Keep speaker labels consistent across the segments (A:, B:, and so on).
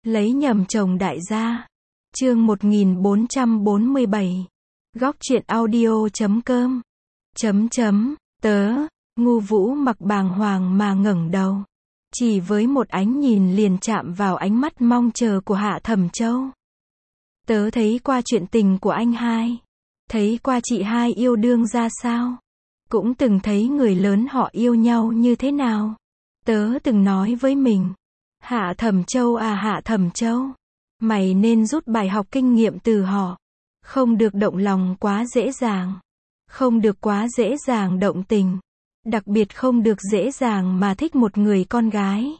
A: Lấy nhầm chồng đại gia. Chương 1447. Góc truyện audio.com. Tớ, Ngu Vũ Mặc bàng hoàng mà ngẩng đầu. Chỉ với một ánh nhìn liền chạm vào ánh mắt mong chờ của Hạ Thẩm Châu. Tớ thấy qua chuyện tình của anh hai. Thấy qua chị hai yêu đương ra sao. Cũng từng thấy người lớn họ yêu nhau như thế nào. Tớ từng nói với mình. Hạ Thẩm Châu à Hạ Thẩm Châu. Mày nên rút bài học kinh nghiệm từ họ. Không được động lòng quá dễ dàng. Không được quá dễ dàng động tình. Đặc biệt không được dễ dàng mà thích một người con gái.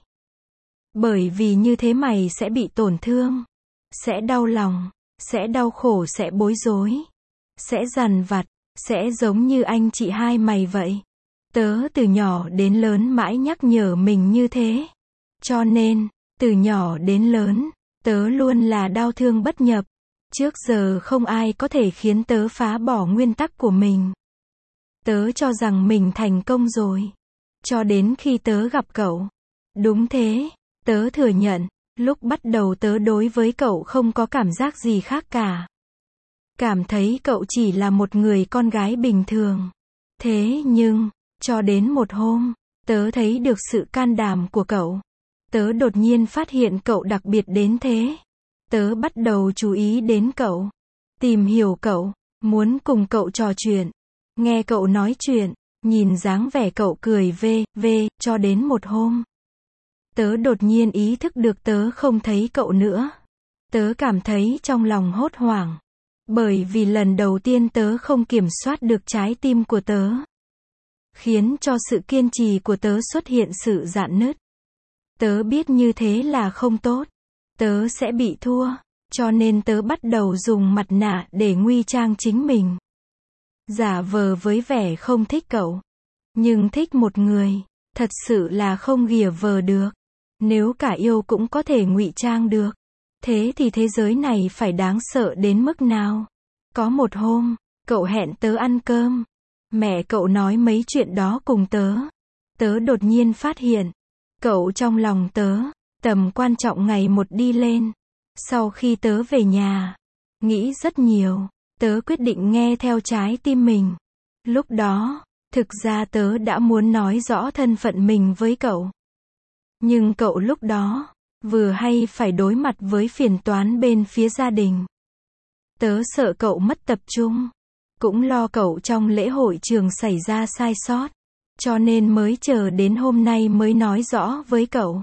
A: Bởi vì như thế mày sẽ bị tổn thương. Sẽ đau lòng. Sẽ đau khổ, sẽ bối rối. Sẽ dằn vặt. Sẽ giống như anh chị hai mày vậy. Tớ từ nhỏ đến lớn mãi nhắc nhở mình như thế. Cho nên, từ nhỏ đến lớn, tớ luôn là đau thương bất nhập. Trước giờ không ai có thể khiến tớ phá bỏ nguyên tắc của mình. Tớ cho rằng mình thành công rồi. Cho đến khi tớ gặp cậu. Đúng thế, tớ thừa nhận, lúc bắt đầu tớ đối với cậu không có cảm giác gì khác cả. Cảm thấy cậu chỉ là một người con gái bình thường. Thế nhưng, cho đến một hôm, tớ thấy được sự can đảm của cậu. Tớ đột nhiên phát hiện cậu đặc biệt đến thế. Tớ bắt đầu chú ý đến cậu. Tìm hiểu cậu. Muốn cùng cậu trò chuyện. Nghe cậu nói chuyện. Nhìn dáng vẻ cậu cười cho đến một hôm. Tớ đột nhiên ý thức được tớ không thấy cậu nữa. Tớ cảm thấy trong lòng hốt hoảng. Bởi vì lần đầu tiên tớ không kiểm soát được trái tim của tớ. Khiến cho sự kiên trì của tớ xuất hiện sự rạn nứt. Tớ biết như thế là không tốt. Tớ sẽ bị thua. Cho nên tớ bắt đầu dùng mặt nạ để nguy trang chính mình. Giả vờ với vẻ không thích cậu. Nhưng thích một người, thật sự là không ghìa vờ được. Nếu cả yêu cũng có thể ngụy trang được. Thế thì thế giới này phải đáng sợ đến mức nào? Có một hôm, cậu hẹn tớ ăn cơm. Mẹ cậu nói mấy chuyện đó cùng tớ. Tớ đột nhiên phát hiện. Cậu trong lòng tớ, tầm quan trọng ngày một đi lên. Sau khi tớ về nhà, nghĩ rất nhiều, tớ quyết định nghe theo trái tim mình. Lúc đó, thực ra tớ đã muốn nói rõ thân phận mình với cậu. Nhưng cậu lúc đó, vừa hay phải đối mặt với phiền toán bên phía gia đình. Tớ sợ cậu mất tập trung. Cũng lo cậu trong lễ hội trường xảy ra sai sót. Cho nên mới chờ đến hôm nay mới nói rõ với cậu.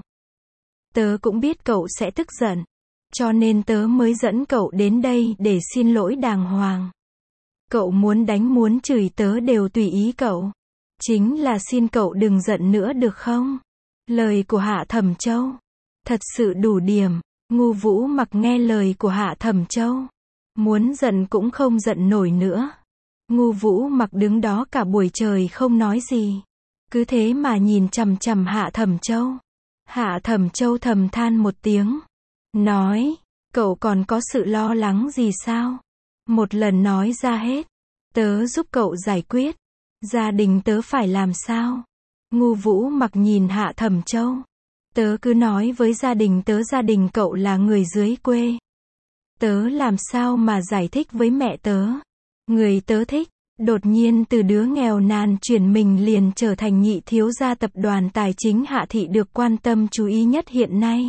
A: Tớ cũng biết cậu sẽ tức giận. Cho nên tớ mới dẫn cậu đến đây để xin lỗi đàng hoàng. Cậu muốn đánh muốn chửi tớ đều tùy ý cậu. Chính là xin cậu đừng giận nữa được không? Lời của Hạ Thẩm Châu. Thật sự đủ điểm. Ngu Vũ Mặc nghe lời của Hạ Thẩm Châu. Muốn giận cũng không giận nổi nữa. Ngu Vũ Mặc đứng đó cả buổi trời không nói gì. Cứ thế mà nhìn chằm chằm Hạ Thẩm Châu. Hạ Thẩm Châu thầm than một tiếng. Nói, cậu còn có sự lo lắng gì sao? Một lần nói ra hết. Tớ giúp cậu giải quyết. Gia đình tớ phải làm sao? Ngu Vũ Mặc nhìn Hạ Thẩm Châu. Tớ cứ nói với gia đình cậu là người dưới quê. Tớ làm sao mà giải thích với mẹ tớ? Người tớ thích. Đột nhiên từ đứa nghèo nàn chuyển mình liền trở thành nhị thiếu gia tập đoàn tài chính Hạ thị được quan tâm chú ý nhất hiện nay.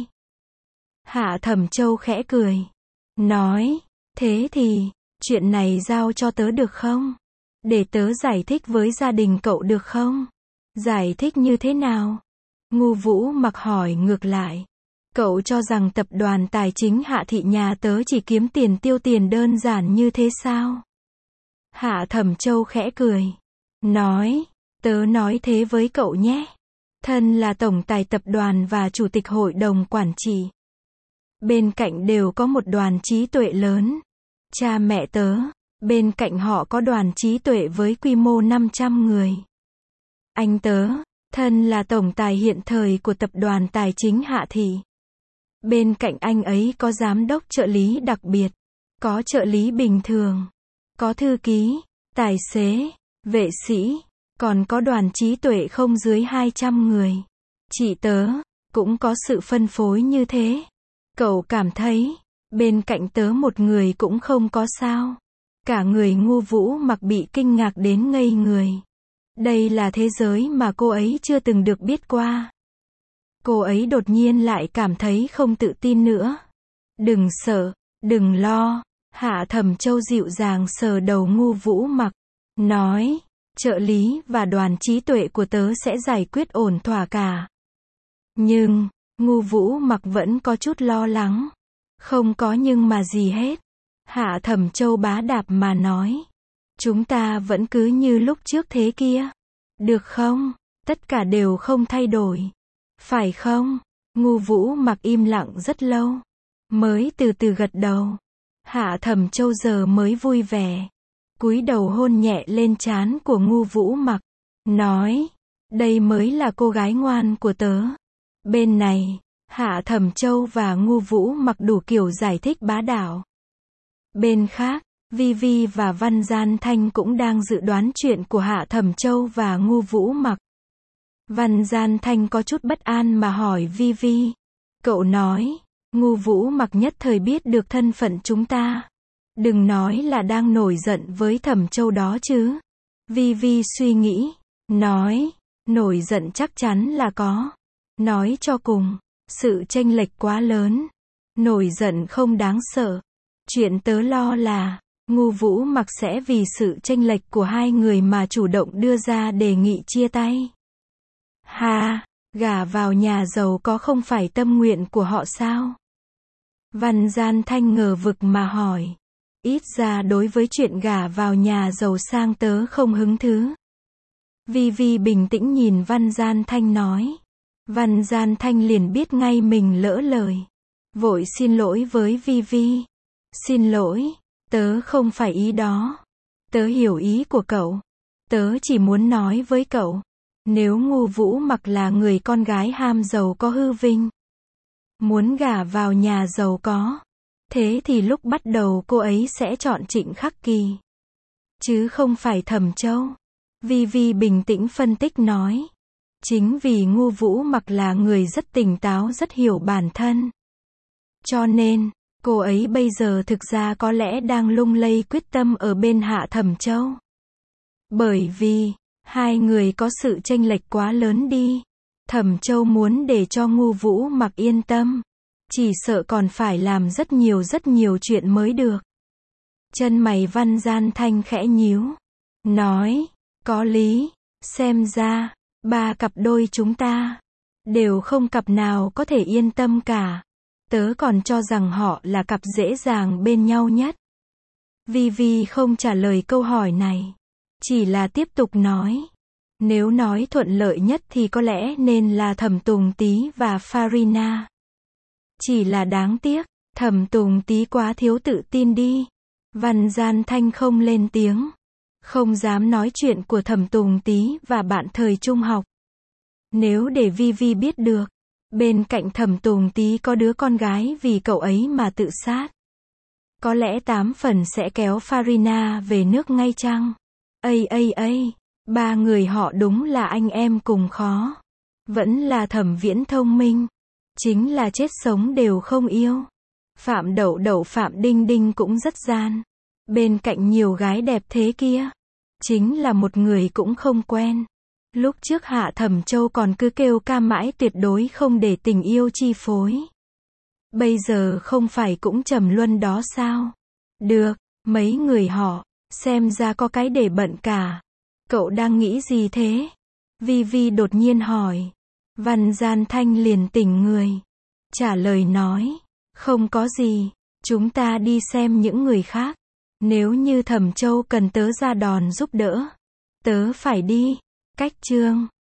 A: Hạ Thẩm Châu khẽ cười. Nói, thế thì, chuyện này giao cho tớ được không? Để tớ giải thích với gia đình cậu được không? Giải thích như thế nào? Ngu Vũ Mặc hỏi ngược lại. Cậu cho rằng tập đoàn tài chính Hạ thị nhà tớ chỉ kiếm tiền tiêu tiền đơn giản như thế sao? Hạ Thẩm Châu khẽ cười. Nói, tớ nói thế với cậu nhé. Thân là tổng tài tập đoàn và chủ tịch hội đồng quản trị. Bên cạnh đều có một đoàn trí tuệ lớn. Cha mẹ tớ, bên cạnh họ có đoàn trí tuệ với quy mô 500 người. Anh tớ, thân là tổng tài hiện thời của tập đoàn tài chính Hạ thị. Bên cạnh anh ấy có giám đốc trợ lý đặc biệt, có trợ lý bình thường, có thư ký, tài xế, vệ sĩ, còn có đoàn trí tuệ không dưới 200 người. Chị tớ, cũng có sự phân phối như thế. Cậu cảm thấy, bên cạnh tớ một người cũng không có sao. Cả người Ngu Vũ Mặc bị kinh ngạc đến ngây người. Đây là thế giới mà cô ấy chưa từng được biết qua. Cô ấy đột nhiên lại cảm thấy không tự tin nữa. Đừng sợ, đừng lo. Hạ Thẩm Châu dịu dàng sờ đầu Ngu Vũ Mặc, nói, trợ lý và đoàn trí tuệ của tớ sẽ giải quyết ổn thỏa cả. Nhưng, Ngu Vũ Mặc vẫn có chút lo lắng. Không có nhưng mà gì hết. Hạ Thẩm Châu bá đạp mà nói. Chúng ta vẫn cứ như lúc trước thế kia. Được không? Tất cả đều không thay đổi. Phải không? Ngu Vũ Mặc im lặng rất lâu. Mới từ từ gật đầu. Hạ Thẩm Châu giờ mới vui vẻ. Cúi đầu hôn nhẹ lên trán của Ngu Vũ Mặc. Nói. Đây mới là cô gái ngoan của tớ. Bên này, Hạ Thẩm Châu và Ngu Vũ Mặc đủ kiểu giải thích bá đạo. Bên khác, Vi và Văn Gian Thanh cũng đang dự đoán chuyện của Hạ Thẩm Châu và Ngu Vũ Mặc. Văn Gian Thanh có chút bất an mà hỏi Vi. Cậu nói, Ngu Vũ Mặc nhất thời biết được thân phận chúng ta. Đừng nói là đang nổi giận với Thẩm Châu đó chứ. Vi suy nghĩ, nói, nổi giận chắc chắn là có. Nói cho cùng, sự chênh lệch quá lớn. Nổi giận không đáng sợ. Chuyện tớ lo là, Ngu Vũ Mặc sẽ vì sự chênh lệch của hai người mà chủ động đưa ra đề nghị chia tay. Ha, gả vào nhà giàu có không phải tâm nguyện của họ sao? Văn Gian Thanh ngờ vực mà hỏi. Ít ra đối với chuyện gả vào nhà giàu sang tớ không hứng thú. Vi bình tĩnh nhìn Văn Gian Thanh nói. Văn Gian Thanh liền biết ngay mình lỡ lời. Vội xin lỗi với Vi. Xin lỗi, tớ không phải ý đó. Tớ hiểu ý của cậu. Tớ chỉ muốn nói với cậu. Nếu Ngu Vũ Mặc là người con gái ham giàu có hư vinh, muốn gả vào nhà giàu có, thế thì lúc bắt đầu cô ấy sẽ chọn Trịnh Khắc Kỳ. Chứ không phải Thẩm Châu. Vi bình tĩnh phân tích nói. Chính vì Ngu Vũ Mặc là người rất tỉnh táo rất hiểu bản thân. Cho nên, cô ấy bây giờ thực ra có lẽ đang lung lay quyết tâm ở bên Hạ Thẩm Châu. Bởi vì, hai người có sự chênh lệch quá lớn đi. Thẩm Châu muốn để cho Ngu Vũ Mặc yên tâm. Chỉ sợ còn phải làm rất nhiều chuyện mới được. Chân mày Văn Gian Thanh khẽ nhíu. Nói, có lý, xem ra, ba cặp đôi chúng ta, đều không cặp nào có thể yên tâm cả. Tớ còn cho rằng họ là cặp dễ dàng bên nhau nhất. Vi không trả lời câu hỏi này. Chỉ là tiếp tục nói. Nếu nói thuận lợi nhất thì có lẽ nên là Thẩm Tùng Tý và Farina. Chỉ là đáng tiếc, Thẩm Tùng Tý quá thiếu tự tin đi. Văn Gian Thanh không lên tiếng. Không dám nói chuyện của Thẩm Tùng Tý và bạn thời trung học. Nếu để Vi biết được, bên cạnh Thẩm Tùng Tý có đứa con gái vì cậu ấy mà tự sát, có lẽ 8 phần sẽ kéo Farina về nước ngay chăng? Ba người họ đúng là anh em cùng khó. Vẫn là Thẩm Viễn thông minh. Chính là chết sống đều không yêu. Phạm Đậu Phạm Đinh cũng rất gian. Bên cạnh nhiều gái đẹp thế kia, chính là một người cũng không quen. Lúc trước Hạ Thẩm Châu còn cứ kêu ca mãi tuyệt đối không để tình yêu chi phối. Bây giờ không phải cũng trầm luân đó sao? Được, mấy người họ, xem ra có cái để bận cả. Cậu đang nghĩ gì thế? Vi đột nhiên hỏi. Văn Gian Thanh liền tỉnh người. Trả lời nói. Không có gì, chúng ta đi xem những người khác. Nếu như Thẩm Châu cần tớ ra đòn giúp đỡ, tớ phải đi. Cách chương